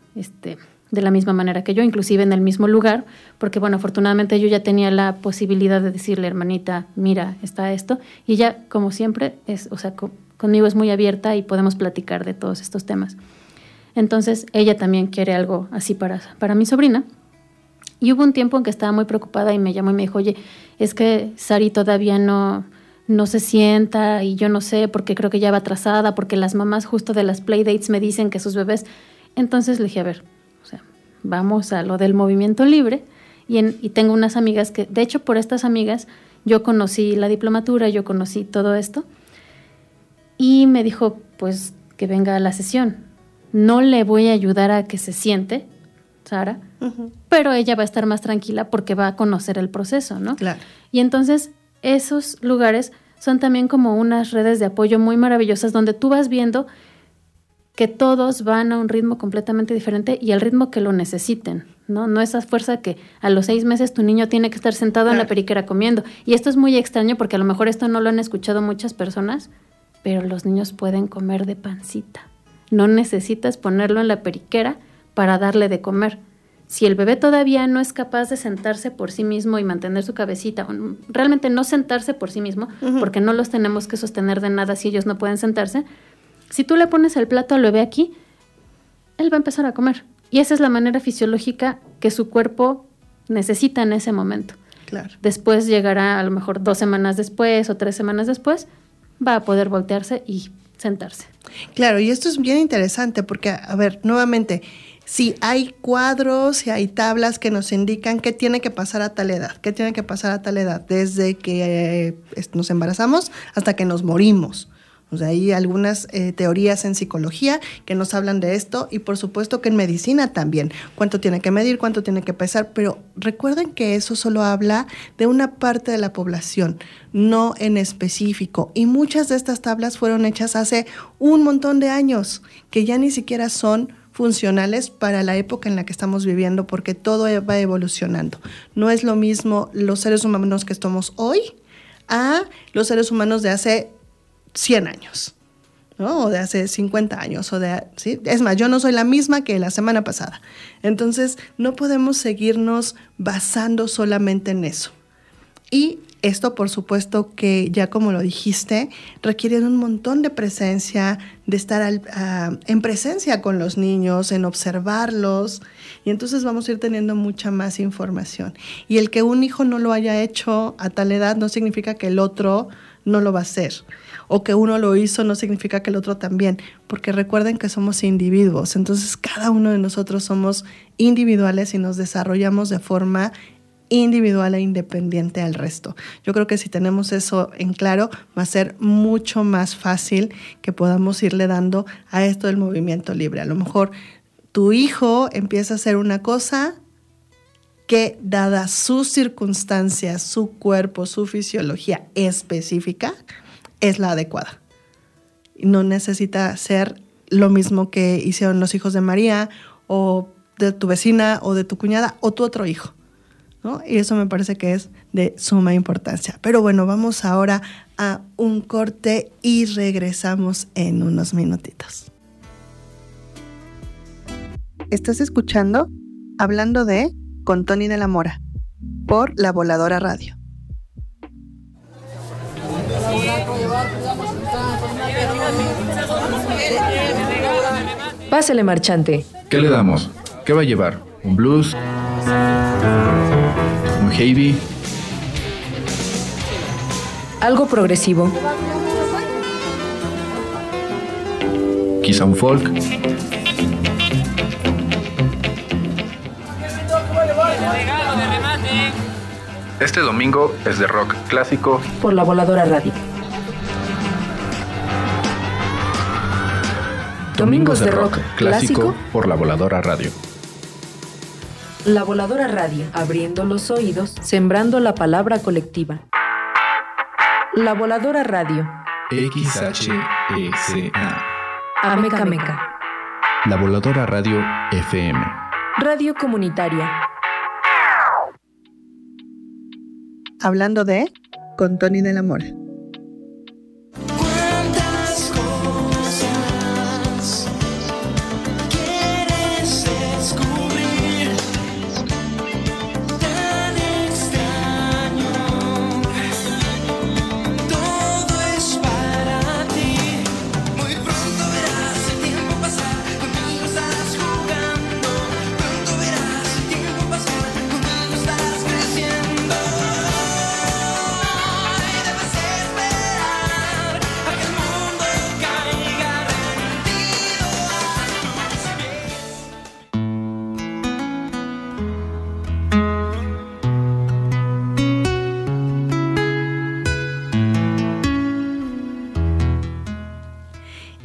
de la misma manera que yo, inclusive en el mismo lugar, porque bueno, afortunadamente yo ya tenía la posibilidad de decirle, hermanita, mira, está esto, y ella, como siempre, conmigo es muy abierta y podemos platicar de todos estos temas. Entonces, ella también quiere algo así para mi sobrina. Y hubo un tiempo en que estaba muy preocupada y me llamó y me dijo, oye, es que Sari todavía no se sienta y yo no sé, porque creo que ya va atrasada, porque las mamás justo de las playdates me dicen que sus bebés... Entonces le dije, a ver, vamos a lo del movimiento libre y tengo unas amigas que, de hecho, por estas amigas yo conocí la diplomatura, yo conocí todo esto y me dijo, pues, que venga a la sesión. No le voy a ayudar a que se siente, Sara, pero ella va a estar más tranquila porque va a conocer el proceso, ¿no? Claro. Y entonces esos lugares son también como unas redes de apoyo muy maravillosas donde tú vas viendo que todos van a un ritmo completamente diferente y al ritmo que lo necesiten, ¿no? No esa fuerza que a los 6 meses tu niño tiene que estar sentado en la periquera comiendo. Y esto es muy extraño porque a lo mejor esto no lo han escuchado muchas personas, pero los niños pueden comer de pancita. No necesitas ponerlo en la periquera para darle de comer. Si el bebé todavía no es capaz de sentarse por sí mismo y mantener su cabecita, o realmente no sentarse por sí mismo, porque no los tenemos que sostener de nada si ellos no pueden sentarse, si tú le pones el plato al bebé aquí, él va a empezar a comer. Y esa es la manera fisiológica que su cuerpo necesita en ese momento. Claro. Después llegará a lo mejor 2 semanas después o 3 semanas después, va a poder voltearse y sentarse. Claro, y esto es bien interesante porque, a ver, nuevamente, si hay cuadros, si hay tablas que nos indican qué tiene que pasar a tal edad, qué tiene que pasar a tal edad, desde que nos embarazamos hasta que nos morimos. O sea, hay algunas teorías en psicología que nos hablan de esto y por supuesto que en medicina también. Cuánto tiene que medir, cuánto tiene que pesar, pero recuerden que eso solo habla de una parte de la población, no en específico. Y muchas de estas tablas fueron hechas hace un montón de años, que ya ni siquiera son funcionales para la época en la que estamos viviendo, porque todo va evolucionando. No es lo mismo los seres humanos que estamos hoy a los seres humanos de hace 100 años, ¿no? O de hace 50 años, ¿sí? Es más, yo no soy la misma que la semana pasada. Entonces, no podemos seguirnos basando solamente en eso. Y esto, por supuesto, que ya como lo dijiste, requiere un montón de presencia, de estar en presencia con los niños, en observarlos, y entonces vamos a ir teniendo mucha más información. Y el que un hijo no lo haya hecho a tal edad no significa que el otro no lo va a hacer, o que uno lo hizo no significa que el otro también, porque recuerden que somos individuos, entonces cada uno de nosotros somos individuales y nos desarrollamos de forma individual e independiente al resto. Yo creo que si tenemos eso en claro, va a ser mucho más fácil que podamos irle dando a esto del movimiento libre. A lo mejor tu hijo empieza a hacer una cosa que, dadas sus circunstancias, su cuerpo, su fisiología específica, es la adecuada. No necesita ser lo mismo que hicieron los hijos de María, o de tu vecina, o de tu cuñada, o tu otro hijo, ¿no? Y eso me parece que es de suma importancia. Pero bueno, vamos ahora a un corte y regresamos en unos minutitos. ¿Estás escuchando? Hablando de con Tony de la Mora, por La Voladora Radio. Pásale, marchante. ¿Qué le damos? ¿Qué va a llevar? ¿Un blues? ¿Un heavy? Algo progresivo. ¿Quizá un folk? Este domingo es de rock clásico por La Voladora Radio. Domingos de rock clásico por La Voladora Radio. La Voladora Radio, abriendo los oídos, sembrando la palabra colectiva. La Voladora Radio. XHECA. Ameca Meca. La Voladora Radio FM. Radio comunitaria. Hablando de con Tony de la Mora. Cuántas cosas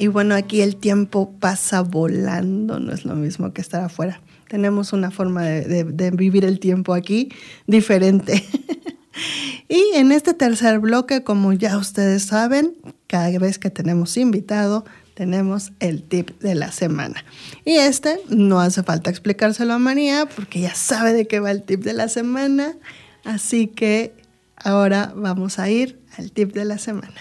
Y bueno, aquí el tiempo pasa volando, no es lo mismo que estar afuera. Tenemos una forma de vivir el tiempo aquí diferente. Y en este tercer bloque, como ya ustedes saben, cada vez que tenemos invitado, tenemos el tip de la semana. Y no hace falta explicárselo a María porque ya sabe de qué va el tip de la semana. Así que ahora vamos a ir al tip de la semana.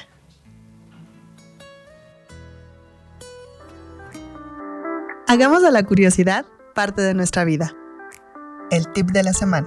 Hagamos de la curiosidad parte de nuestra vida. El tip de la semana.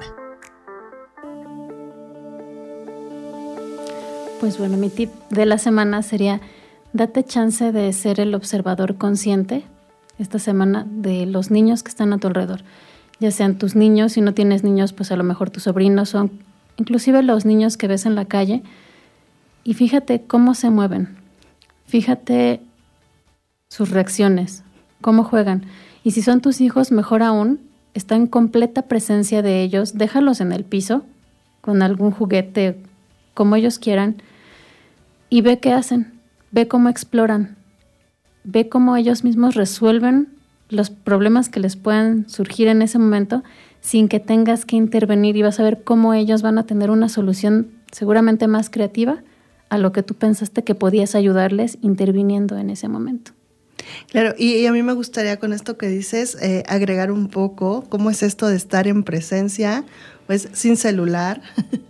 Pues bueno, mi tip de la semana sería: date chance de ser el observador consciente esta semana de los niños que están a tu alrededor. Ya sean tus niños, si no tienes niños, pues a lo mejor tus sobrinos, son inclusive los niños que ves en la calle. Y fíjate cómo se mueven. Fíjate sus reacciones, cómo juegan. Y si son tus hijos, mejor aún, está en completa presencia de ellos. Déjalos en el piso con algún juguete, como ellos quieran, y ve qué hacen, ve cómo exploran, ve cómo ellos mismos resuelven los problemas que les puedan surgir en ese momento sin que tengas que intervenir, y vas a ver cómo ellos van a tener una solución seguramente más creativa a lo que tú pensaste que podías ayudarles interviniendo en ese momento. Claro, y a mí me gustaría con esto que dices agregar un poco cómo es esto de estar en presencia, pues sin celular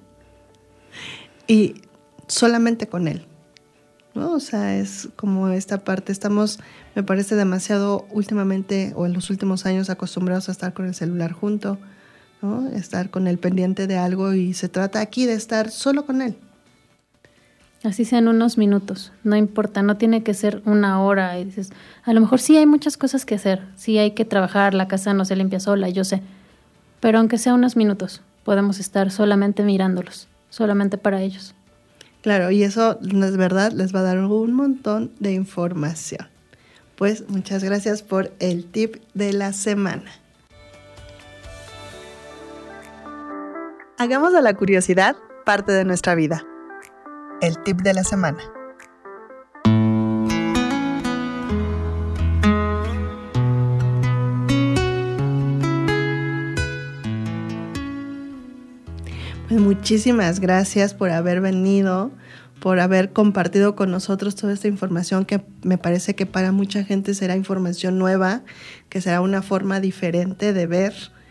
y solamente con él, ¿no? O sea, es como esta parte, me parece demasiado últimamente o en los últimos años acostumbrados a estar con el celular junto, ¿no? Estar con él pendiente de algo, y se trata aquí de estar solo con él. Así sean unos minutos, no importa, no tiene que ser una hora. Y dices, a lo mejor sí hay muchas cosas que hacer, sí hay que trabajar, la casa no se limpia sola, yo sé. Pero aunque sea unos minutos, podemos estar solamente mirándolos, solamente para ellos. Claro, y eso es verdad, les va a dar un montón de información. Pues muchas gracias por el tip de la semana. Hagamos de la curiosidad parte de nuestra vida. El tip de la semana. Pues muchísimas gracias por haber venido, por haber compartido con nosotros toda esta información que me parece que para mucha gente será información nueva, que será una forma diferente de ver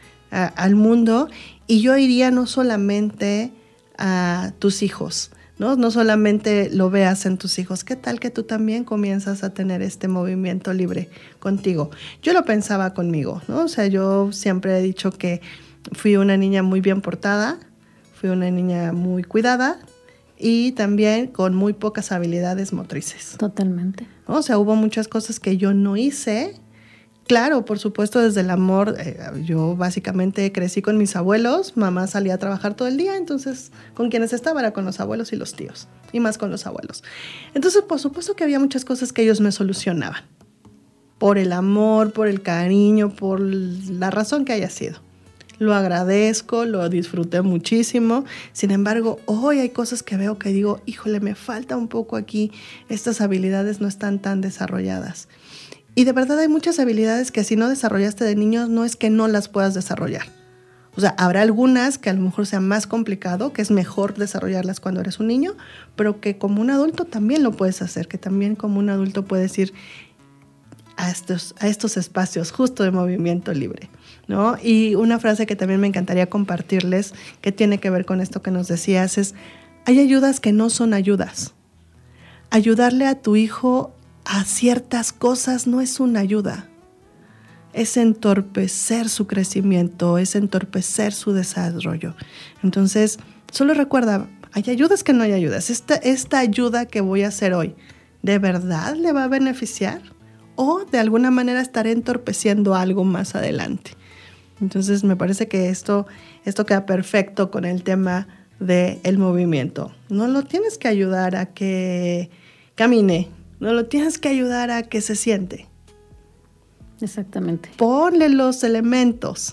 al mundo. Y yo iría no solamente a tus hijos, no solamente lo veas en tus hijos. ¿Qué tal que tú también comienzas a tener este movimiento libre contigo? Yo lo pensaba conmigo, ¿no? O sea, yo siempre he dicho que fui una niña muy bien portada, fui una niña muy cuidada y también con muy pocas habilidades motrices. Totalmente. ¿No? O sea, hubo muchas cosas que yo no hice. Claro, por supuesto, desde el amor, yo básicamente crecí con mis abuelos, mamá salía a trabajar todo el día, entonces con quienes estaba era con los abuelos y los tíos, y más con los abuelos. Entonces, por supuesto que había muchas cosas que ellos me solucionaban, por el amor, por el cariño, por la razón que haya sido. Lo agradezco, lo disfruté muchísimo. Sin embargo, hoy hay cosas que veo que digo, híjole, me falta un poco aquí, estas habilidades no están tan desarrolladas. Y de verdad hay muchas habilidades que si no desarrollaste de niños, no es que no las puedas desarrollar. O sea, habrá algunas que a lo mejor sea más complicado, que es mejor desarrollarlas cuando eres un niño, pero que como un adulto también lo puedes hacer, que también como un adulto puedes ir a estos espacios justo de movimiento libre, ¿no? Y una frase que también me encantaría compartirles, que tiene que ver con esto que nos decías, es: hay ayudas que no son ayudas. Ayudarle a tu hijo a ciertas cosas no es una ayuda. Es entorpecer su crecimiento, es entorpecer su desarrollo. Entonces, solo recuerda, hay ayudas que no hay ayudas. Esta ayuda que voy a hacer hoy, ¿de verdad le va a beneficiar? ¿O de alguna manera estaré entorpeciendo algo más adelante? Entonces, me parece que esto queda perfecto con el tema del movimiento. No lo tienes que ayudar a que camine, no lo tienes que ayudar a que se siente. Exactamente. Ponle los elementos,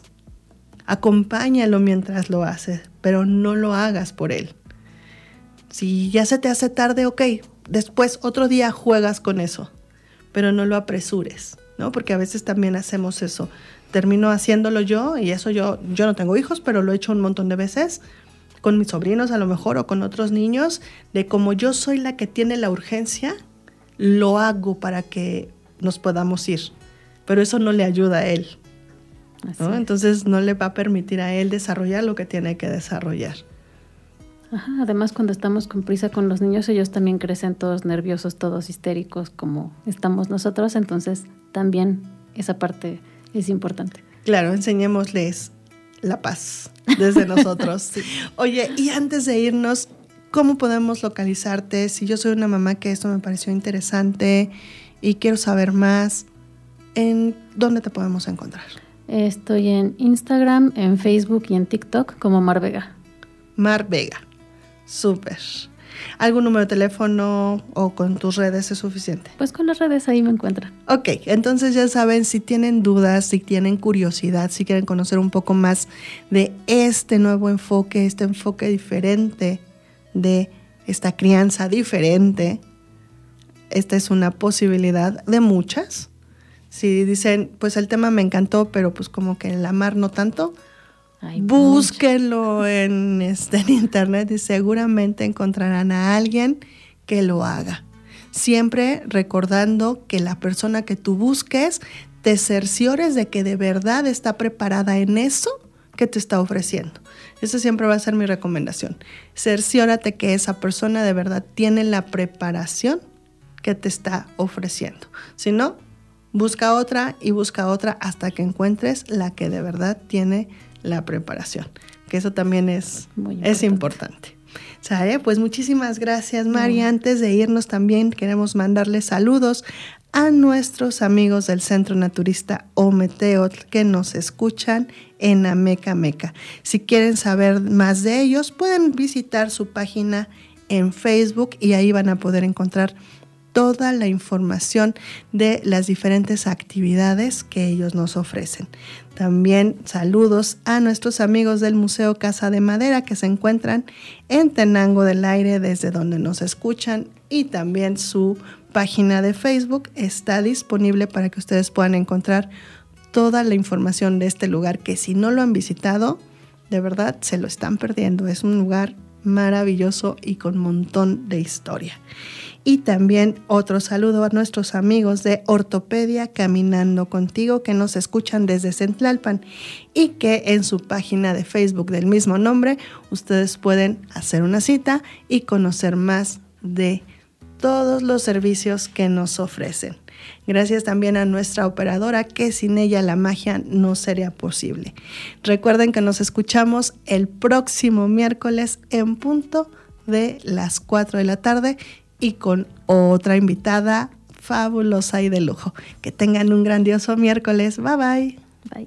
acompáñalo mientras lo hace, pero no lo hagas por él. Si ya se te hace tarde, ok, después otro día juegas con eso, pero no lo apresures, ¿no? Porque a veces también hacemos eso. Termino haciéndolo yo, y eso yo no tengo hijos, pero lo he hecho un montón de veces con mis sobrinos a lo mejor o con otros niños, de como yo soy la que tiene la urgencia, lo hago para que nos podamos ir, pero eso no le ayuda a él, ¿no? Entonces no le va a permitir a él desarrollar lo que tiene que desarrollar. Ajá, además cuando estamos con prisa con los niños, ellos también crecen todos nerviosos, todos histéricos como estamos nosotros, entonces también esa parte es importante. Claro, enseñémosles la paz desde nosotros. Sí. Oye, y antes de irnos, ¿cómo podemos localizarte? Si yo soy una mamá que esto me pareció interesante y quiero saber más, ¿en dónde te podemos encontrar? Estoy en Instagram, en Facebook y en TikTok como Mar Vega. Mar Vega, súper. ¿Algún número de teléfono o con tus redes es suficiente? Pues con las redes ahí me encuentran. Ok, entonces ya saben, si tienen dudas, si tienen curiosidad, si quieren conocer un poco más de este nuevo enfoque, este enfoque diferente de esta crianza diferente, esta es una posibilidad de muchas. Si dicen, pues el tema me encantó, pero pues como que en la mar no tanto, búsquenlo en internet y seguramente encontrarán a alguien que lo haga. Siempre recordando que la persona que tú busques, te cerciores de que de verdad está preparada en eso que te está ofreciendo. Eso siempre va a ser mi recomendación. Cerciórate que esa persona de verdad tiene la preparación que te está ofreciendo. Si no, busca otra y busca otra hasta que encuentres la que de verdad tiene la preparación, que eso también es importante. ¿Sabe? Pues muchísimas gracias, Mari. Antes de irnos también queremos mandarle saludos a nuestros amigos del Centro Naturista Ometeotl que nos escuchan en Amecameca. Si quieren saber más de ellos, pueden visitar su página en Facebook y ahí van a poder encontrar toda la información de las diferentes actividades que ellos nos ofrecen. También saludos a nuestros amigos del Museo Casa de Madera que se encuentran en Tenango del Aire, desde donde nos escuchan, y también su página de Facebook está disponible para que ustedes puedan encontrar toda la información de este lugar que, si no lo han visitado, de verdad se lo están perdiendo. Es un lugar maravilloso y con un montón de historia. Y también otro saludo a nuestros amigos de Ortopedia Caminando Contigo que nos escuchan desde Centlalpan y que en su página de Facebook del mismo nombre ustedes pueden hacer una cita y conocer más de todos los servicios que nos ofrecen. Gracias también a nuestra operadora, que sin ella la magia no sería posible. Recuerden que nos escuchamos el próximo miércoles en punto de las 4 de la tarde y con otra invitada fabulosa y de lujo. Que tengan un grandioso miércoles. Bye bye. Bye.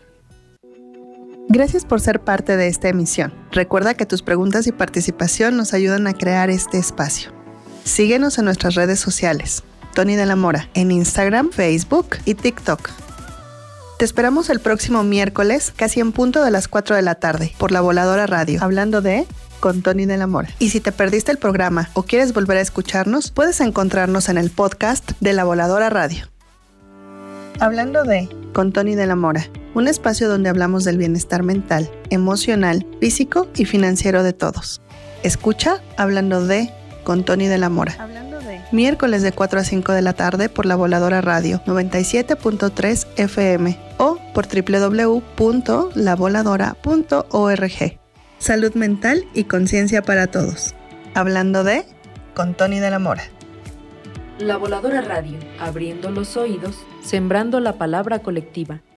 Gracias por ser parte de esta emisión. Recuerda que tus preguntas y participación nos ayudan a crear este espacio. Síguenos en nuestras redes sociales. Tony de la Mora en Instagram, Facebook y TikTok. Te esperamos el próximo miércoles, casi en punto de las 4 de la tarde, por La Voladora Radio, hablando de con Tony de la Mora. Y si te perdiste el programa o quieres volver a escucharnos, puedes encontrarnos en el podcast de La Voladora Radio. Hablando de con Tony de la Mora, un espacio donde hablamos del bienestar mental, emocional, físico y financiero de todos. Escucha Hablando de con Tony de la Mora. Miércoles de 4 a 5 de la tarde por La Voladora Radio 97.3 FM o por www.lavoladora.org. Salud mental y conciencia para todos. Hablando de con Tony de la Mora. La Voladora Radio, abriendo los oídos, sembrando la palabra colectiva.